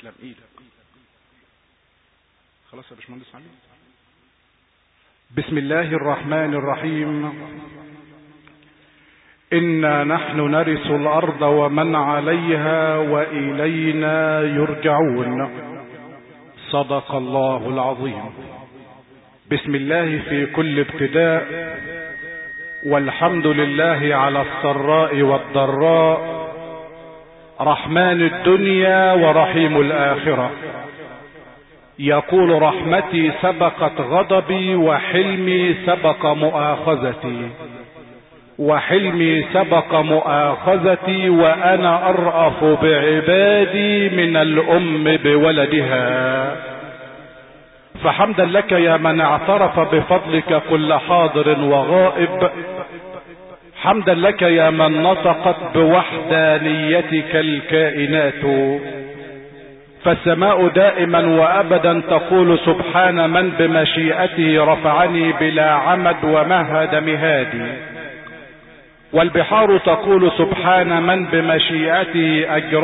تسلم ايدك. خلاص يا باشمهندس علي. بسم الله الرحمن الرحيم. إنا نحن نرث الأرض ومن عليها وإلينا يرجعون. صدق الله العظيم. بسم الله في كل ابتداء، والحمد لله على السراء والضراء، رحمن الدنيا ورحيم الآخرة. يقول رحمتي سبقت غضبي وحلمي سبق مؤاخذتي، وحلمي سبق مؤاخذتي، وأنا أرأف بعبادي من الأم بولدها. فحمدا لك يا من اعترف بفضلك كل حاضر وغائب، حمدا لك يا من نطقت بوحدانيتك الكائنات. فالسماء دائما وابدا تقول سبحان من بمشيئته رفعني بلا عمد ومهد مهادي، والبحار تقول سبحان من بمشيئته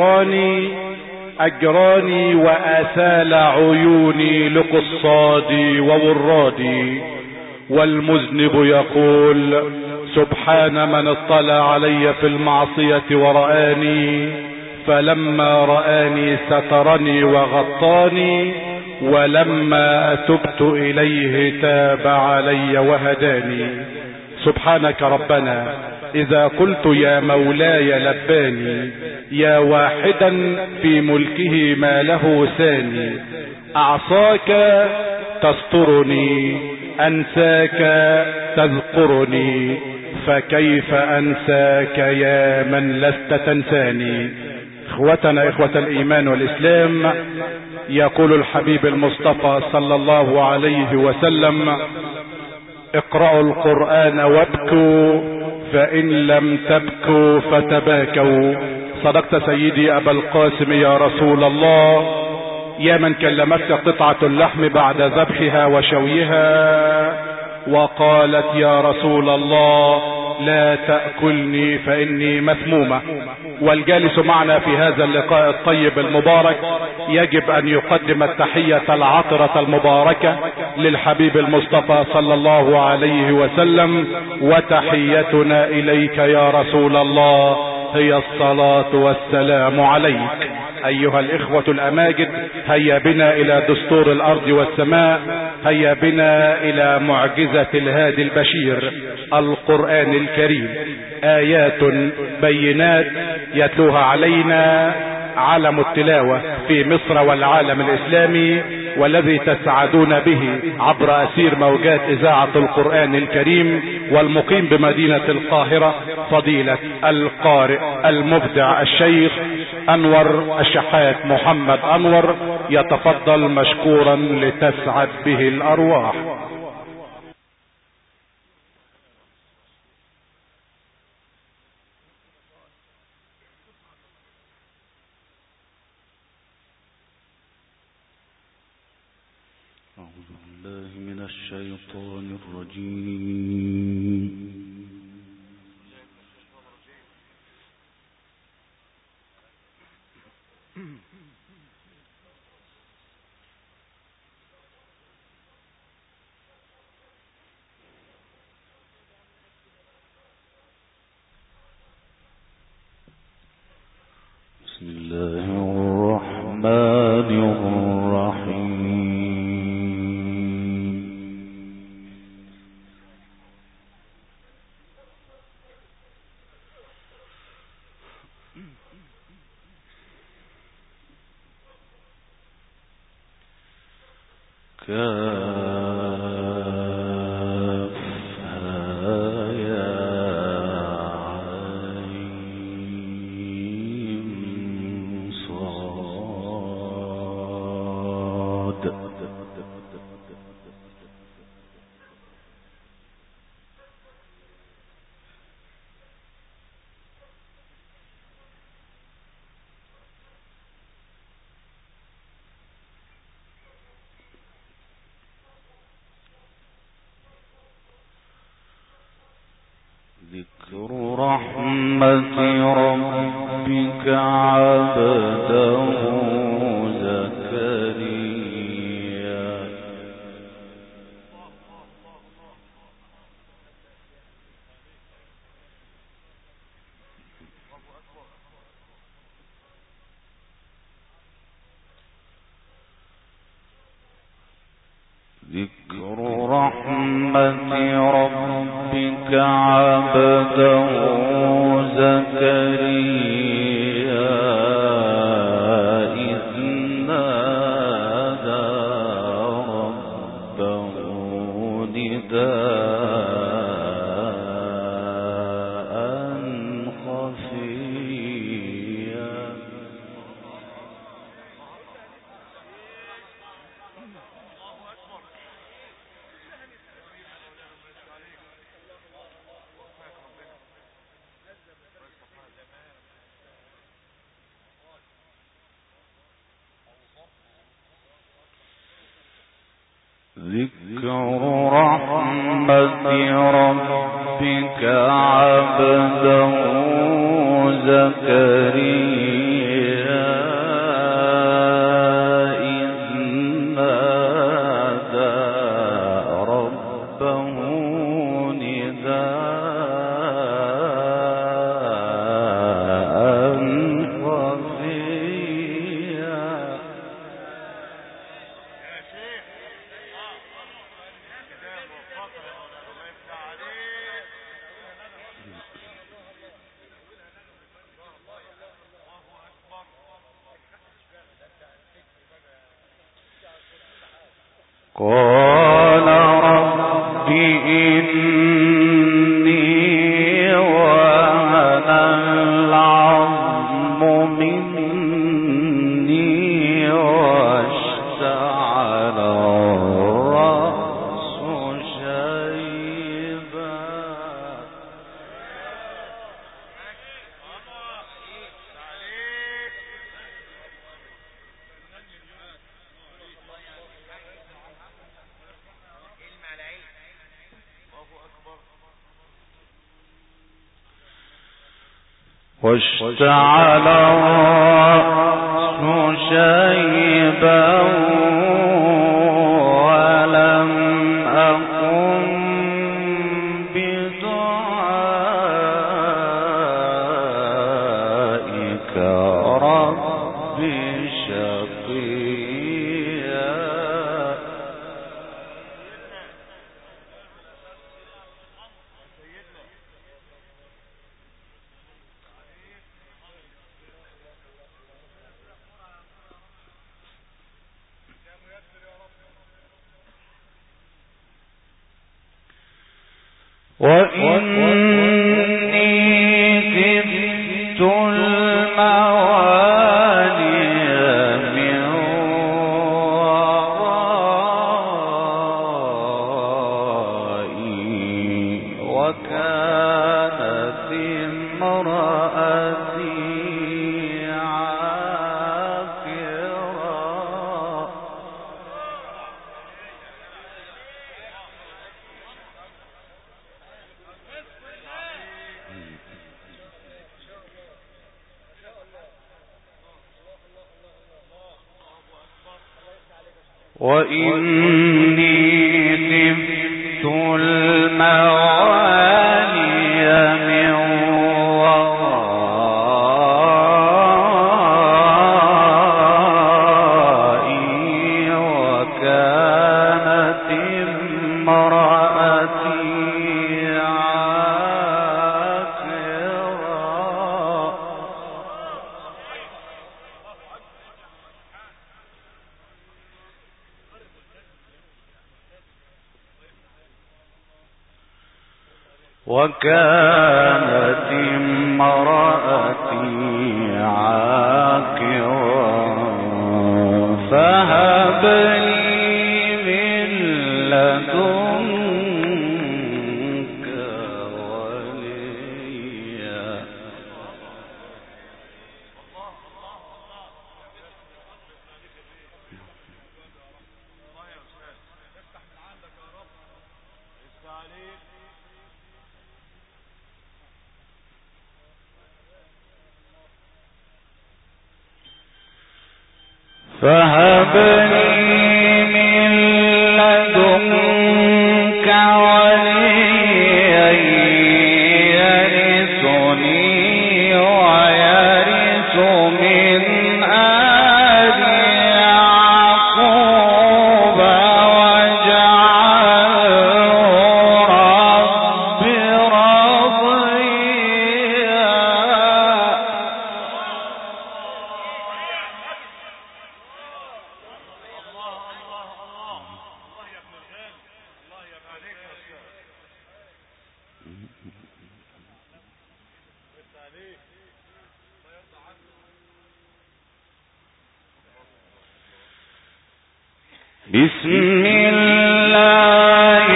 اجراني واسال عيوني لقصادي وورادي. والمذنب يقول سبحان من اطلع علي في المعصية ورآني، فلما رآني سترني وغطاني، ولما تبت اليه تاب علي وهداني. سبحانك ربنا اذا قلت يا مولاي لباني، يا واحدا في ملكه ما له ثاني. اعصاك تسترني، انساك تذكرني، فكيف انساك يا من لست تنساني. اخوتنا اخوة الايمان والاسلام، يقول الحبيب المصطفى صلى الله عليه وسلم: اقرأوا القرآن وابكوا، فإن لم تبكوا فتباكوا. صدقت سيدي أبا القاسم يا رسول الله، يا من كلمتك قطعة اللحم بعد ذبحها وشويها وقالت يا رسول الله لا تأكلني فإني مسمومة. والجالس معنا في هذا اللقاء الطيب المبارك يجب أن يقدم التحية العطرة المباركة للحبيب المصطفى صلى الله عليه وسلم. وتحيتنا إليك يا رسول الله هي الصلاة والسلام عليك. أيها الإخوة الأماجد، هيا بنا إلى دستور الأرض والسماء، هيا بنا إلى معجزة الهادي البشير القرآن الكريم. آيات بينات يتلوها علينا علم التلاوة في مصر والعالم الإسلامي، والذي تسعدون به عبر أسير موجات إذاعة القرآن الكريم، والمقيم بمدينة القاهرة فضيلة القارئ المبدع الشيخ أنور الشحات محمد أنور، يتفضل مشكورا لتسعد به الأرواح. أعوذ بالله من الشيطان الرجيم. بسم الله الرحمن الرحيم. ذكر رحمة ربك عبده زكريا إذ نادى ربه نداء خفيا. قال رب إني وهن العظم مني واشتعل الرأس شيبا. واشتعل الرأس شيبا ولم أكن بدعائك رب شقيا. وإني خفت الموالي من ورائي وكانت امرأتي عاقرا. وإني خفت الموالي من ورائي وكانت امرأتي عاقرا. وكانت امرأتي عاقرا فهب لي من لدنك وليا. فهب لي من لدنك وليا يرثني ويرث من آل يعقوب واجعله بسم الله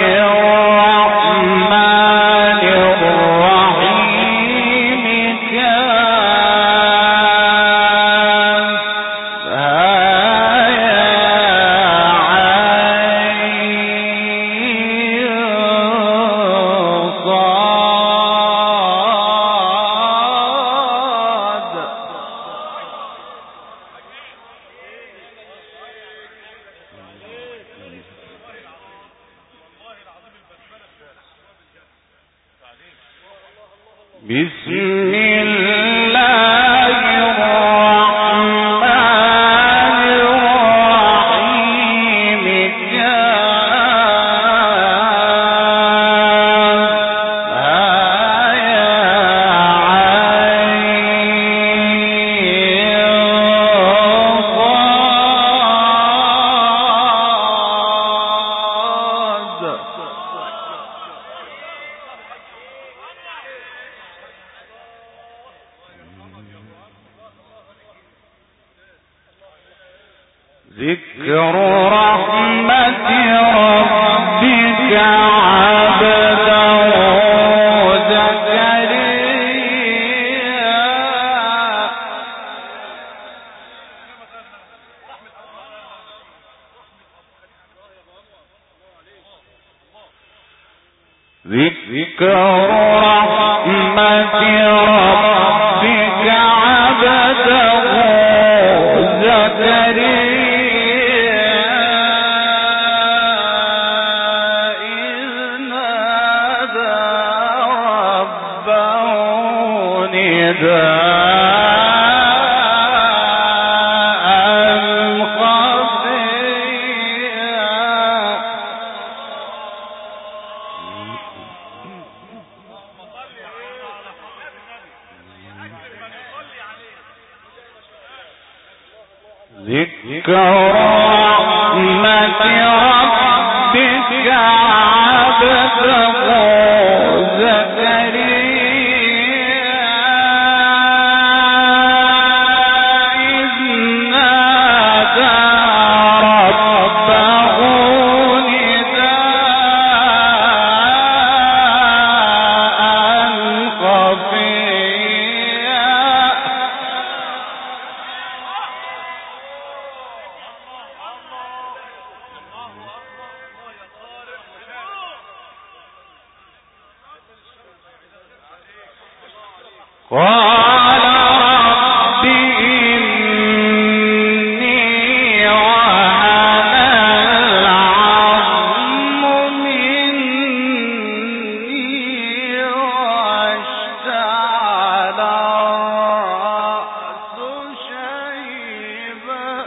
الرحمن الرحيم بسم الله الرحمن الرحيم ذكر رحمة ربك عبده زكريا ذكر رحمة ربك عبده ذكر رحمة ربك عبده زكريا إذ نادى ربه نداء خفيا قال رب إني وهن العظم مني واشتعل الرأس شيبا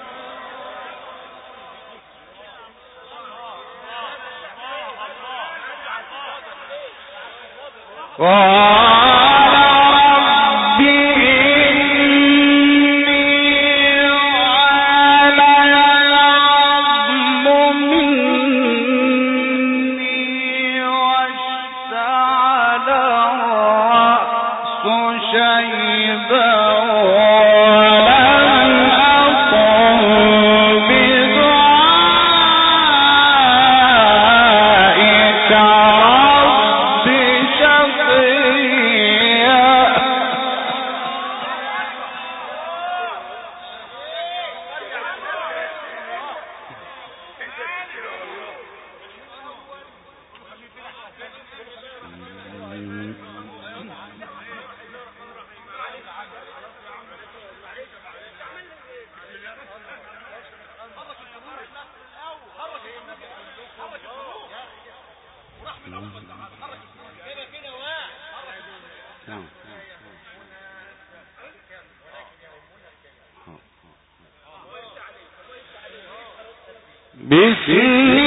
بسم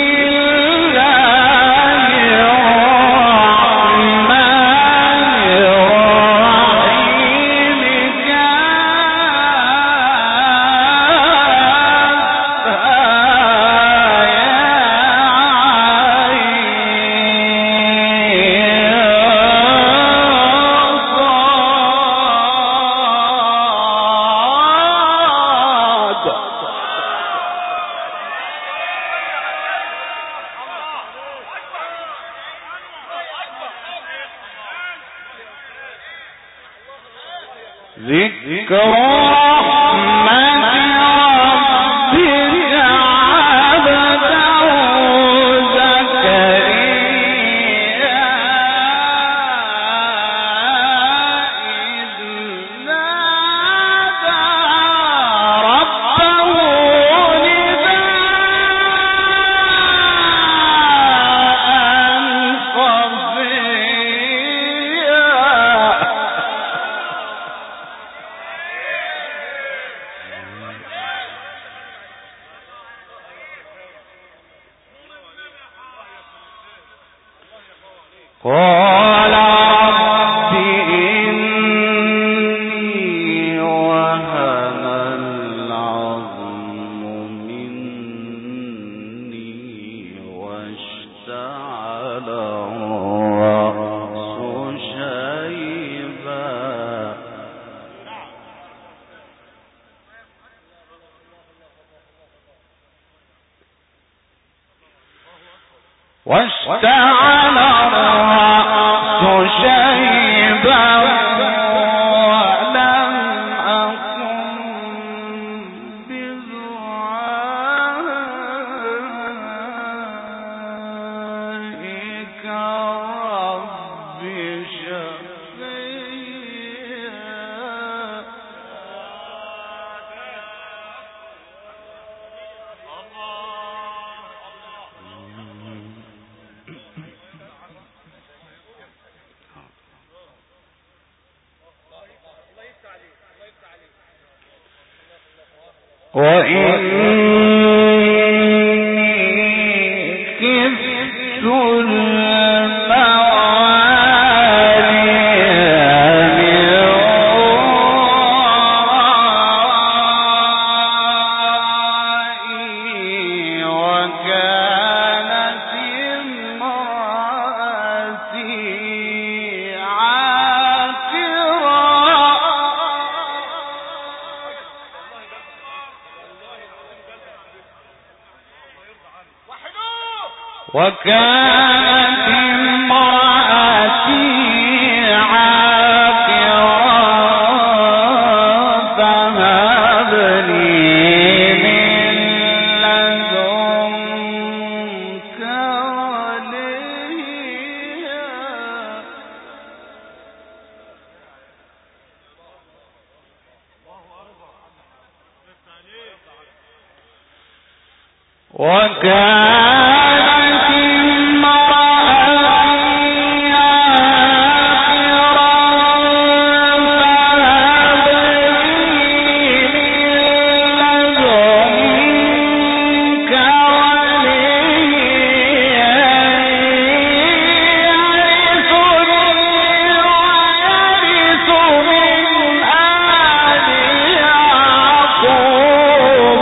الله الرحمن الرحيم كافها يا عين ذكر رحمة ربك عبده زكريا إذ نادى ربه نداء خفيا. قال رب إني وهن العظم مني واشتعل الرأس شيبا واشتعل الرأس شيبا ولم أكن بدعائك رب شقيا. وإني خفت الموالي من ورائي وكانت امرأتي عاقرا فهب لي من لدنك وليا. وكانت امرأتي عاقرا فهب لي من لدنك وليا يرثني ويرث من آل يعقوب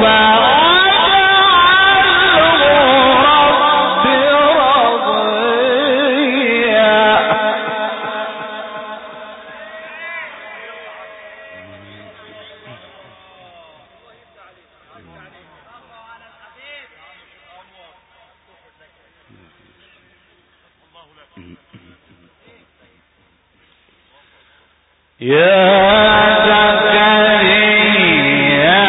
يا زكريا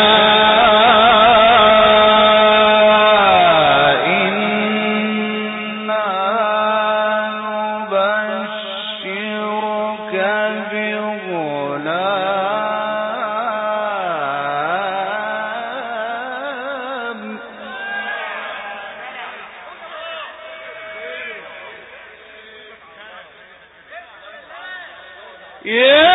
إنا نبشرك بغلام. يا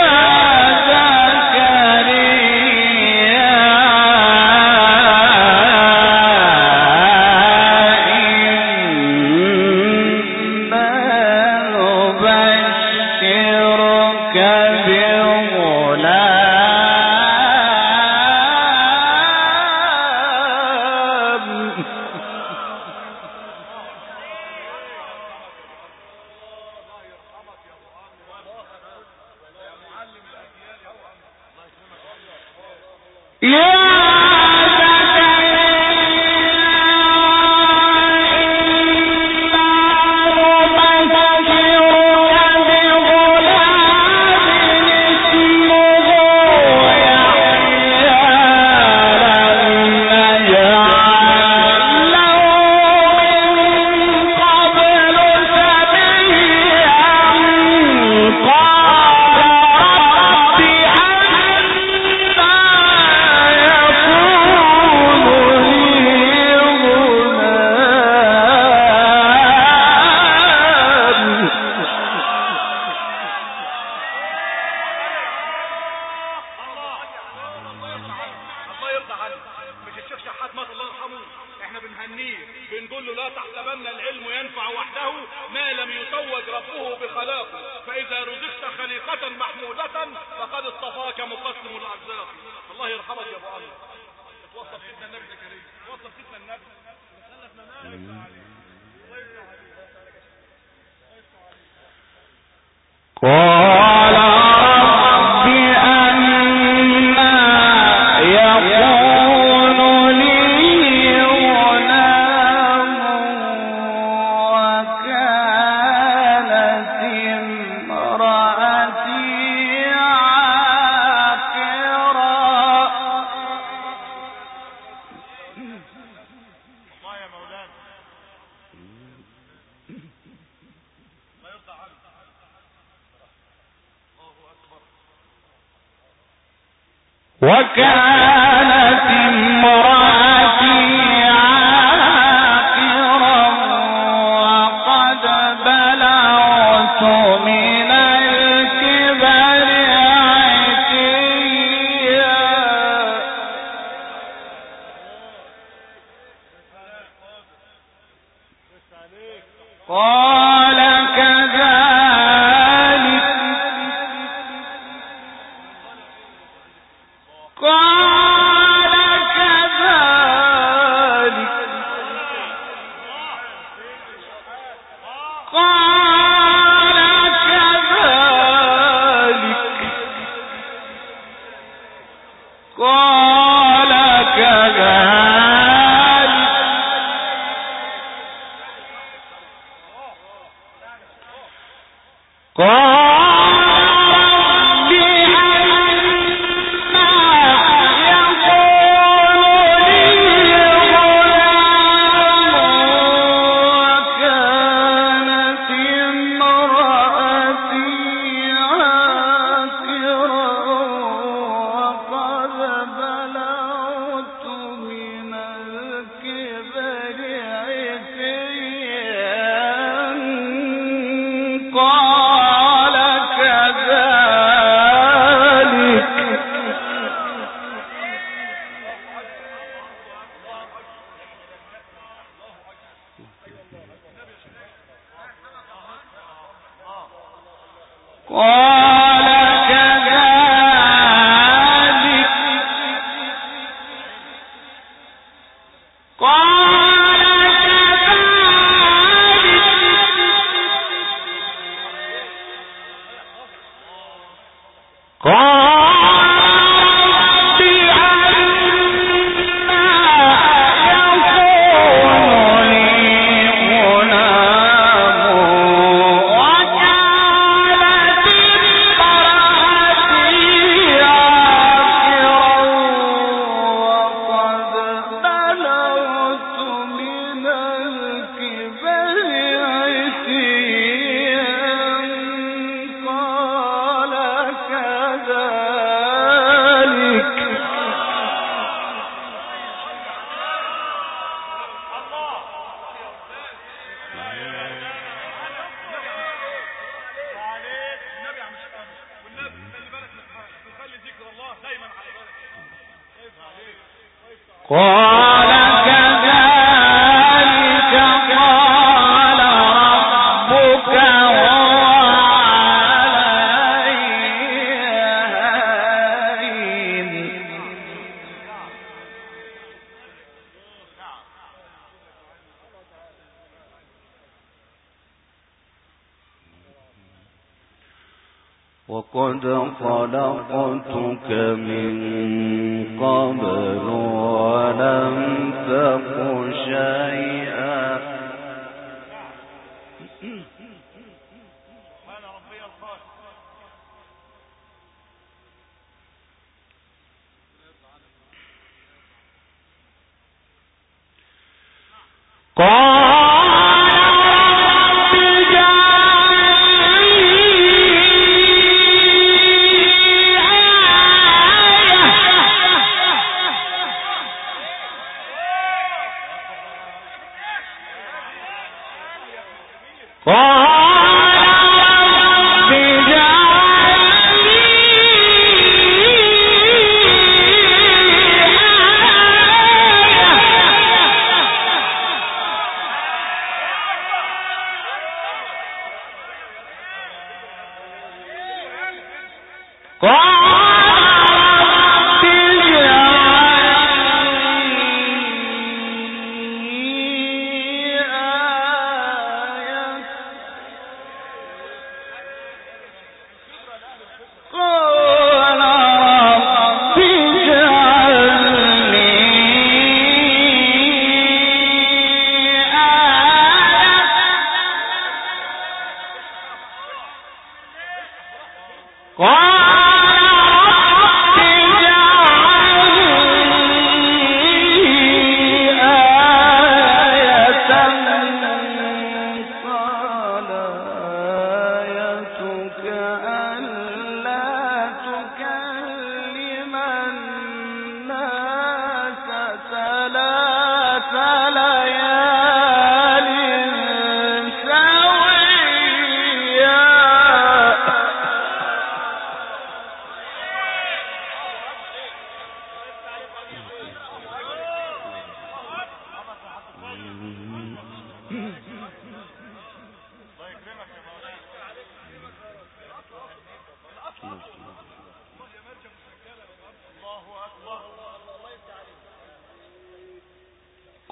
بنهنيه، بنقول له لا تحسبن العلم ينفع وحده ما لم يتوج ربه بخلاقه، فإذا رزقت خليقة محمودة فقد اصطفاك مقسم الأرزاق. الله يرحمك يا أبو الله. توصف سيدنا النبي الكريم، توصف سيدنا النبي. قال رب أنى يكون لي غلام وكانت امرأتي عاقرا. الله يا مولانا، الله يرضى عنك. وكانت امرأتي عاقرا وقد بلغت من الكبر عتيا. قال كذلك قال كذلك قال ربك هو علي هين. وقد خلقتك من قبل ولم تك شيئا.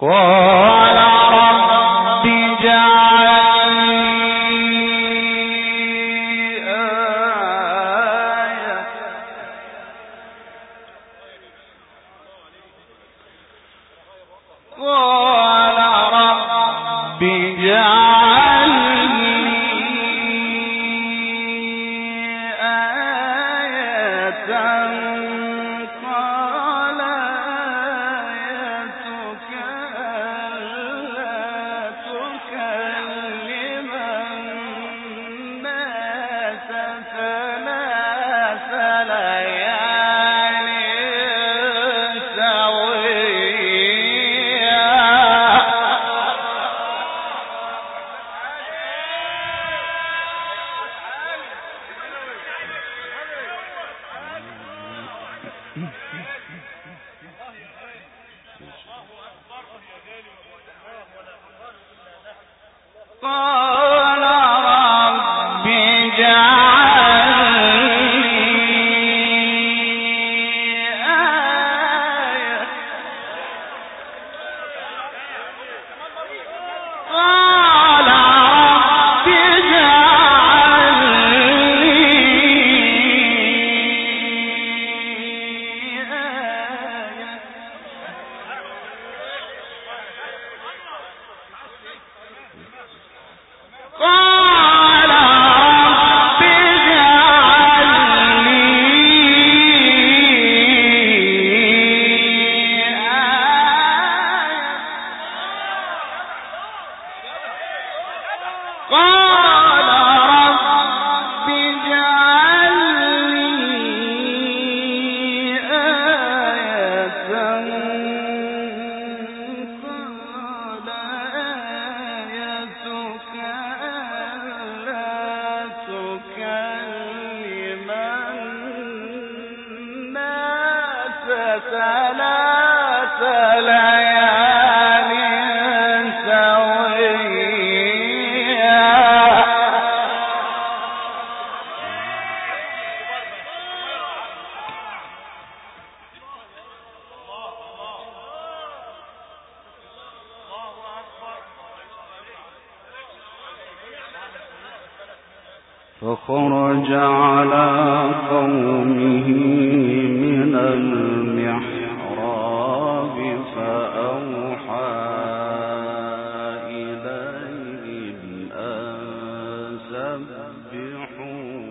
قال رب اجعل فخرج على قومه من المحراب فأوحى إليهم أن سبحوا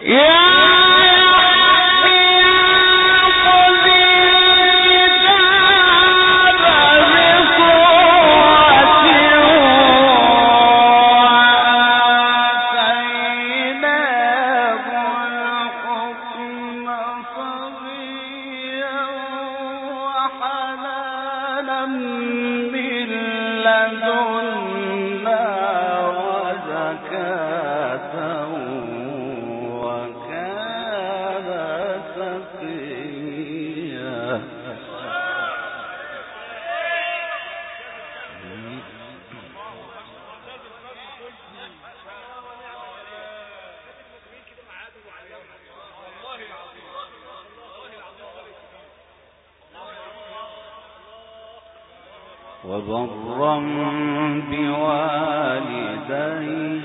وبرا بوالديه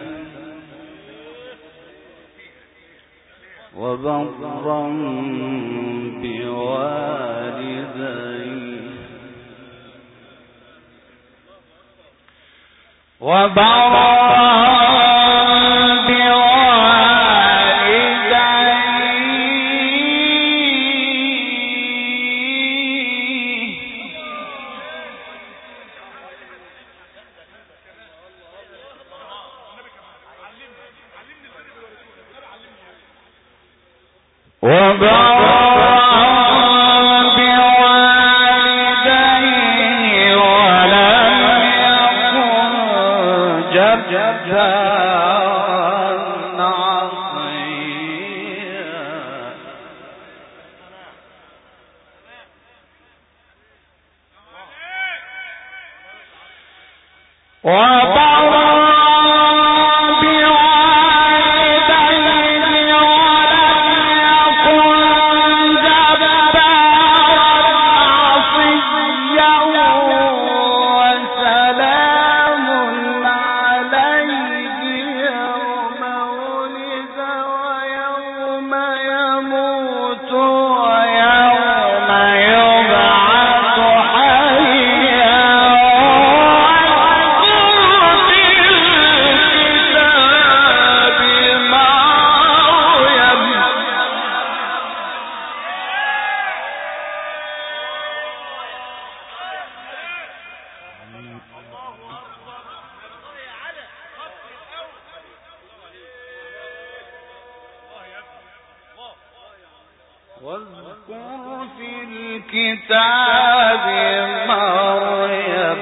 واذكر في الكتاب مريم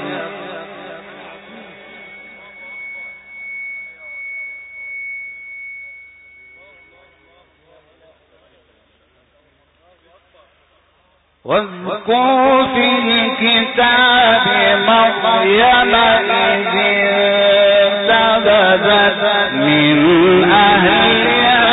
واذكر في الكتاب مريم إذ انتبذت من أهلها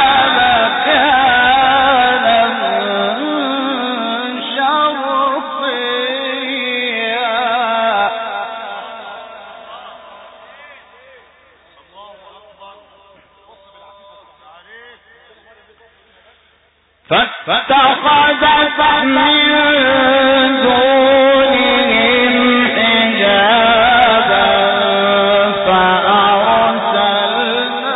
فاتخذت من دونهم حجابا فأرسلنا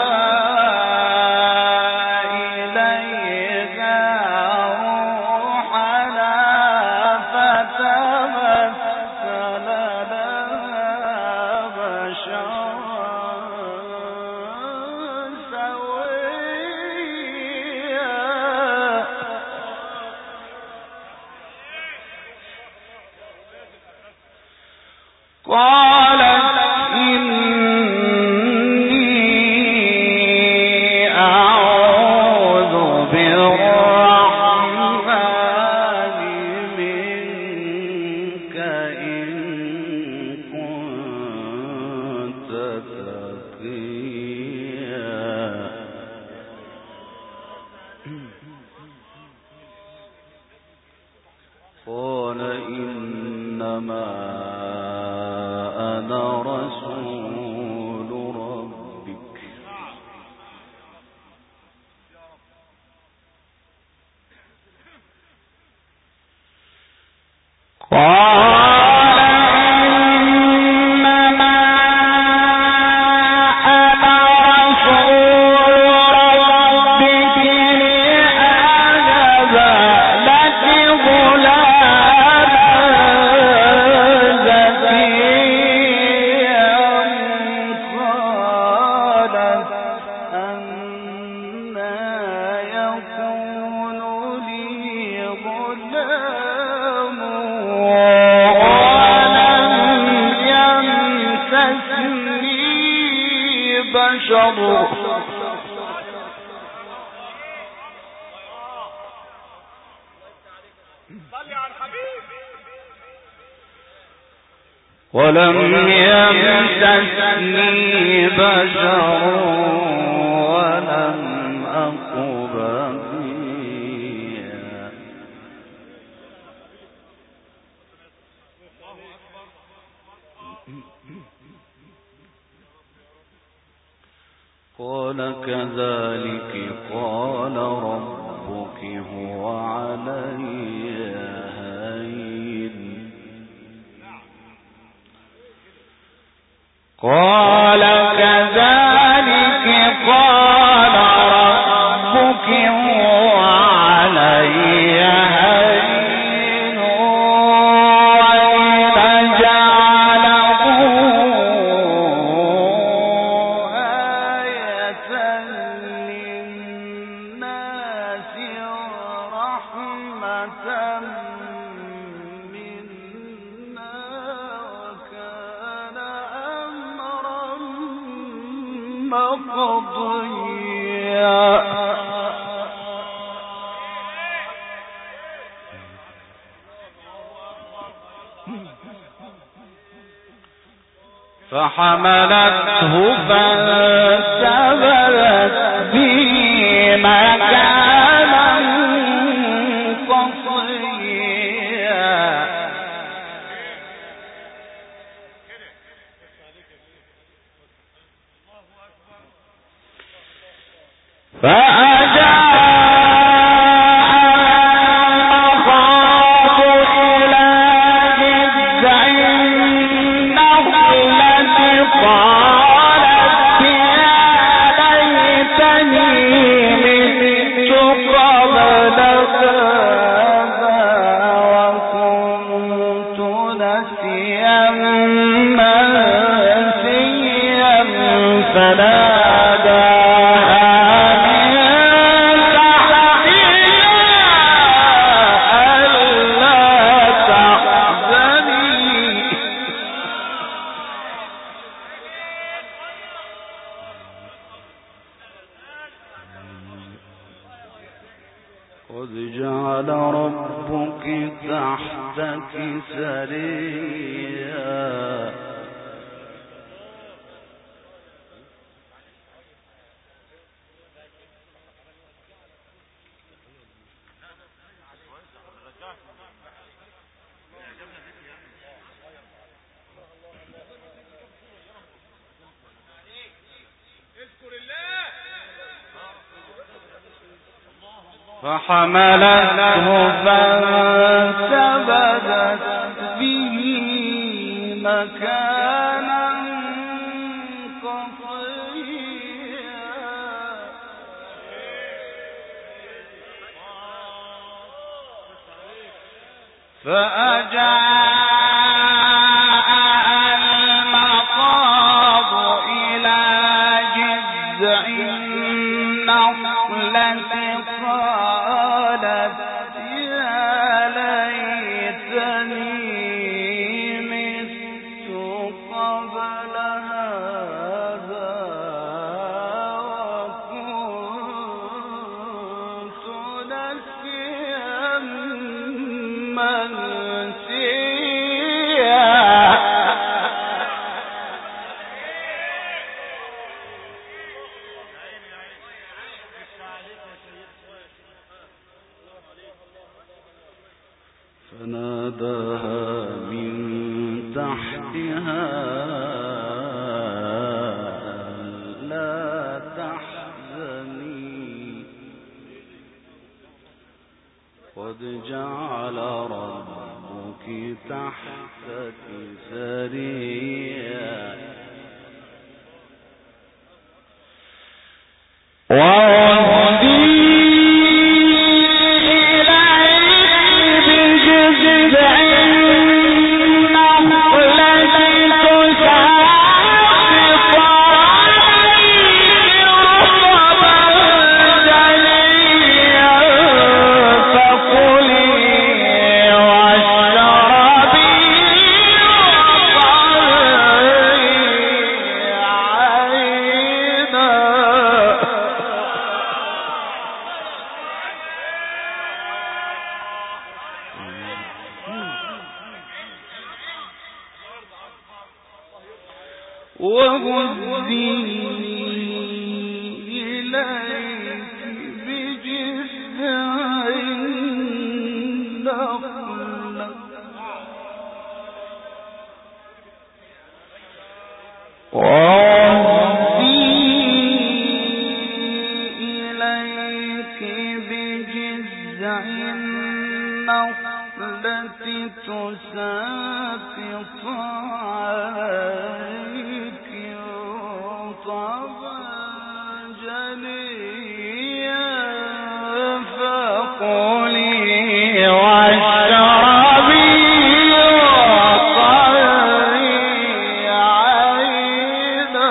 إليها روحنا فتمثل لها بشرا قالت إني أعوذ بالرحمن منك إن كنت تقيا قال إنما أنا رسول ربك قال بشر ولم يمسسني بشر ولم أك بغيا قال كذلك قال ربك هو علي قال كذلك قال ربك هو علي هين ولنجعله آية للناس ورحمة مقضيا فحملته فانتبذت به مكانا قصيا قد جعل ربك تحتك سريا فحملته فانتبذت به مكانا قصيا فأجاء المخاض إلى جذع النخلة قالت يا ليتني مت قبل هذا وكنت نسيا منسيا فناداها من تحتها لا تحزني قد جعل ربك تحتك سريا وهزي إليك بجذع النخلة تساقط عليك رطبا جنيا فكلي واشربي وقري عينا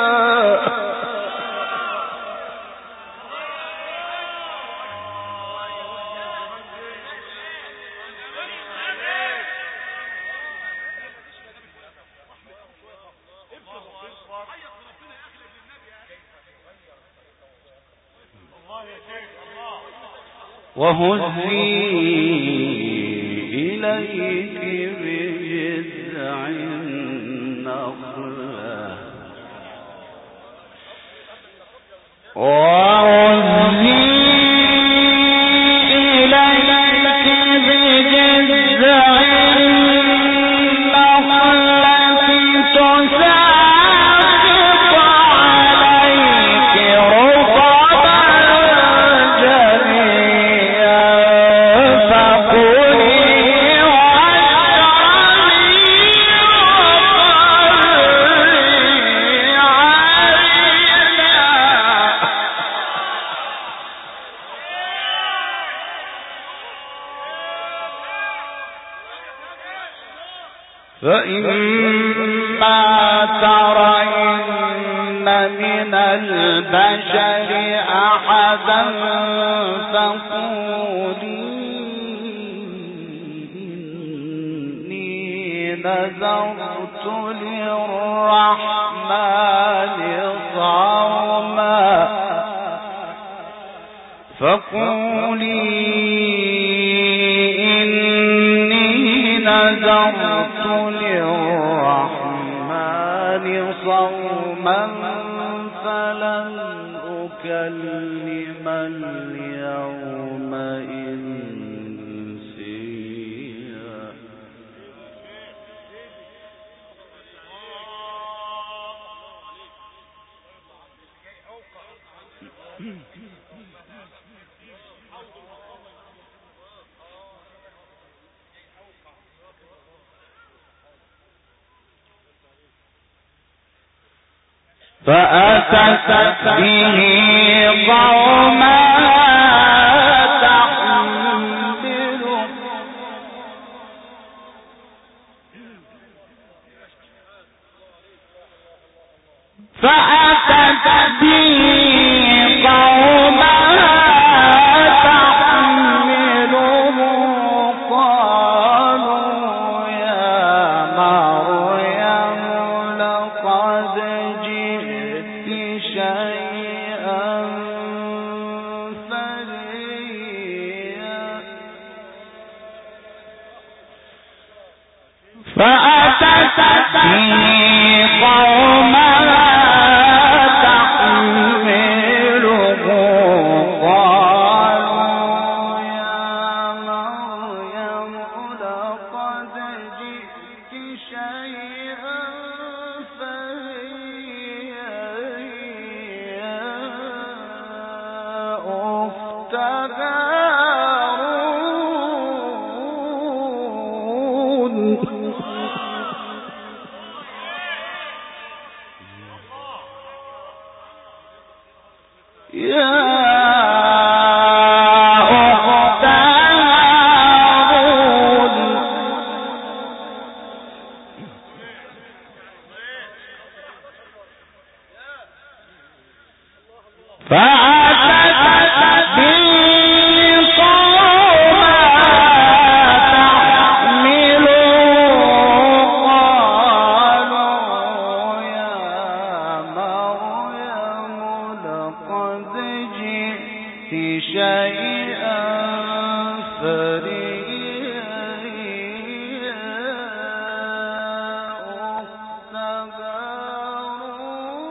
وهزي إليك بجذع النخلة وهزي إليك بجذع النخلة تساقط عليك رطبا جنيا فكلي واشربي وقري فإما ترين من البشر أحدا فقولي إني نذرت للرحمن صوما نذرت للرحمن صوما فلن أكلم اليوم إنسيا فأتت به قوما تحمله فأتت به قوما تحمله قالوا يا مريم لقد جئت شيئا فريا فأتت به قوما تحمله قالوا يا مريم لقد جئت شيئا فريا يا أخت هارون يا أخت هارون فأتت به قوما تحمله قالوا يا مريم لقد جئت شيئا فريا يا أخت هارون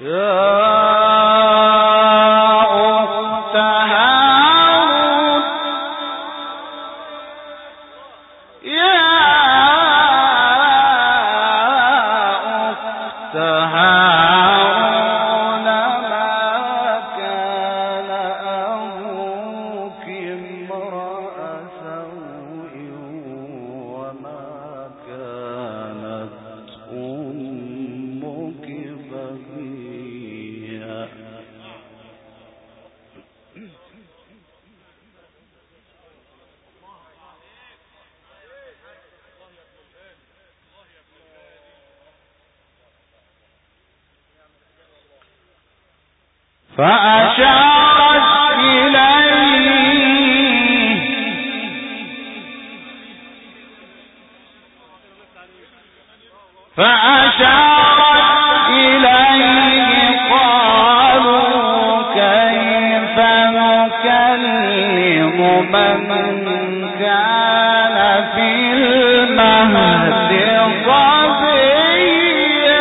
فأشارت إليه قالوا كيف نكلم من كان في المهد صبيا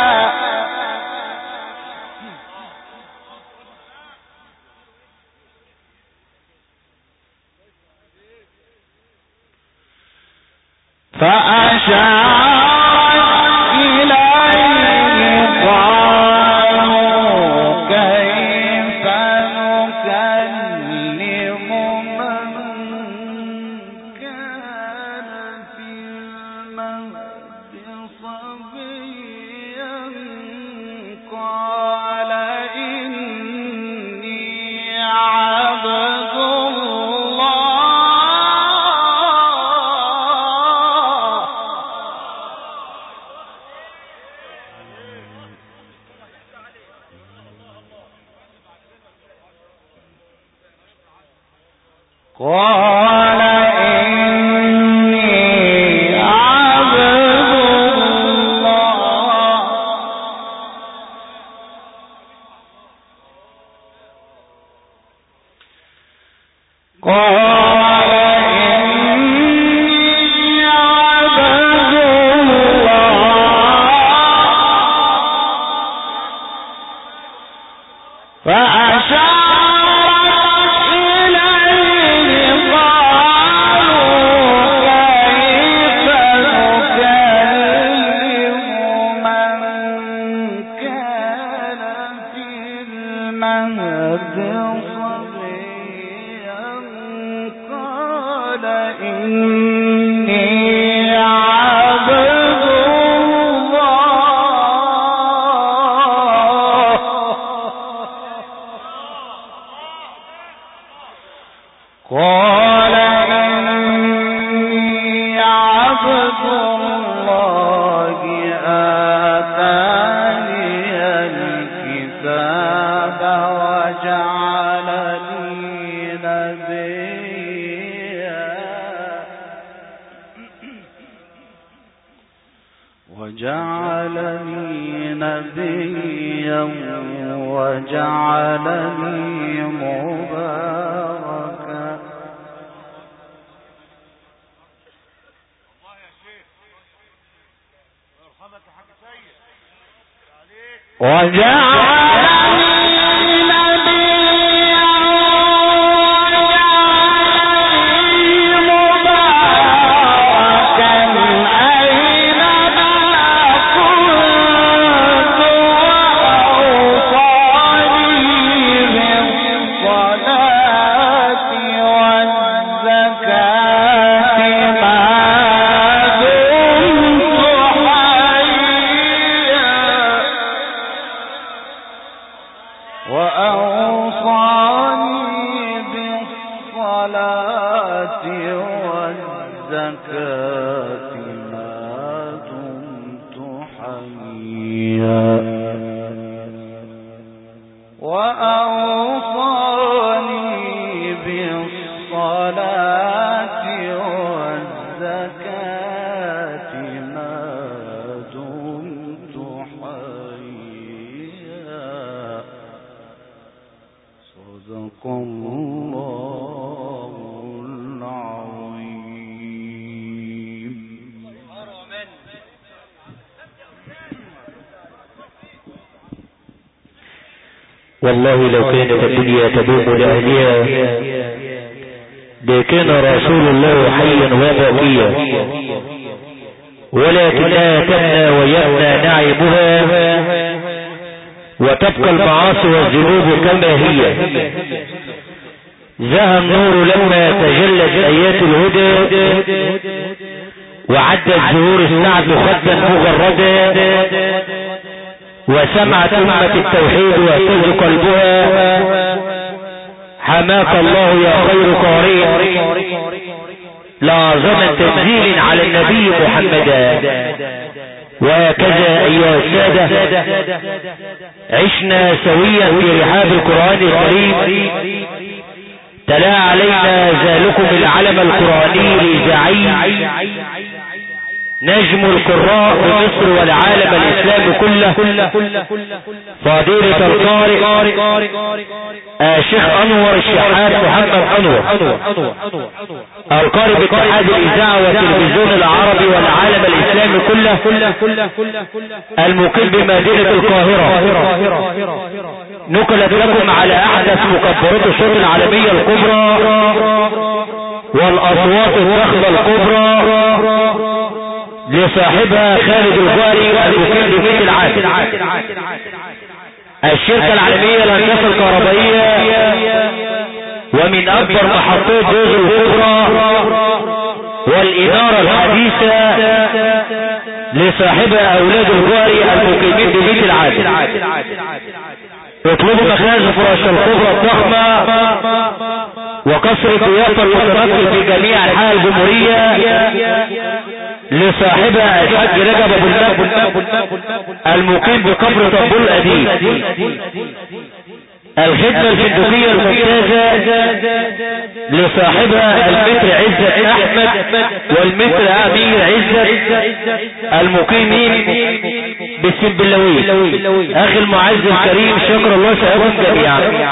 فأشارت إليه قالوا كيف نكلم من كان في المهد صبيا قال إني عبد قال إني عبد الله قال إني عبد الله فأشار وجعلني نبيا وجعلني مباركا وأوصاني بالصلاة والزكاة ما دمت حيا وأوصاني بالصلاة والزكاة ما دمت حيا صدق الله العظيم. والله لو كانت الدنيا تدوم لأهلها لكان رسول الله حيا وباقيا، ولكنها تبنى ويبنى نعيمها وتبقى المعاصي والذنوب كما هي. زهى النور لما تجلت آيات الهدى، وعدت زهور السعد خدا مغردا، وسمعت أمة التوحيد واهتز قلبها. حماك الله يا خير قارئ لأعظم تنزيل على النبي محمدا. وهكذا أيها السادة عشنا سويا في رحاب القرآن الكريم. تلا علينا ذلكم العلم القرآني الإذاعي، نجم القراء في مصر والعالم الإسلامي كله، فضيلة القارئ الشيخ أنور الشحات محمد أنور، القارئ باتحاد الإذاعة والتلفزيون العربي والعالم الإسلامي كله، المقيم بمدينة القاهرة. نقلت لكم على أحدث مكبرات الصوت العالمية الكبرى والأصوات الضخمة الكبرى لصاحبها خالد الجوهري المقيم ببيت العادل، الشركة العالمية للهندسة الكهربائية، ومن أكبر محطات جوز الكبرى والإدارة الحديثة لصاحبها أولاد الجوهري المقيمين ببيت العادل. اطلبوا مخازن فرش الكبرى الضخمة وقصر الضيافة المتنقل في جميع أنحاء الجمهورية لصاحبها الحاج رجب ابو المجد المقيم بقبر طنبول القديم. الخدمة الفندقية الممتازة لصاحبها المتر عزت احمد والمتر امير عزت المقيمين بالسنبلاوي. اخي المعز الكريم، شكر الله سعيكم جميعا.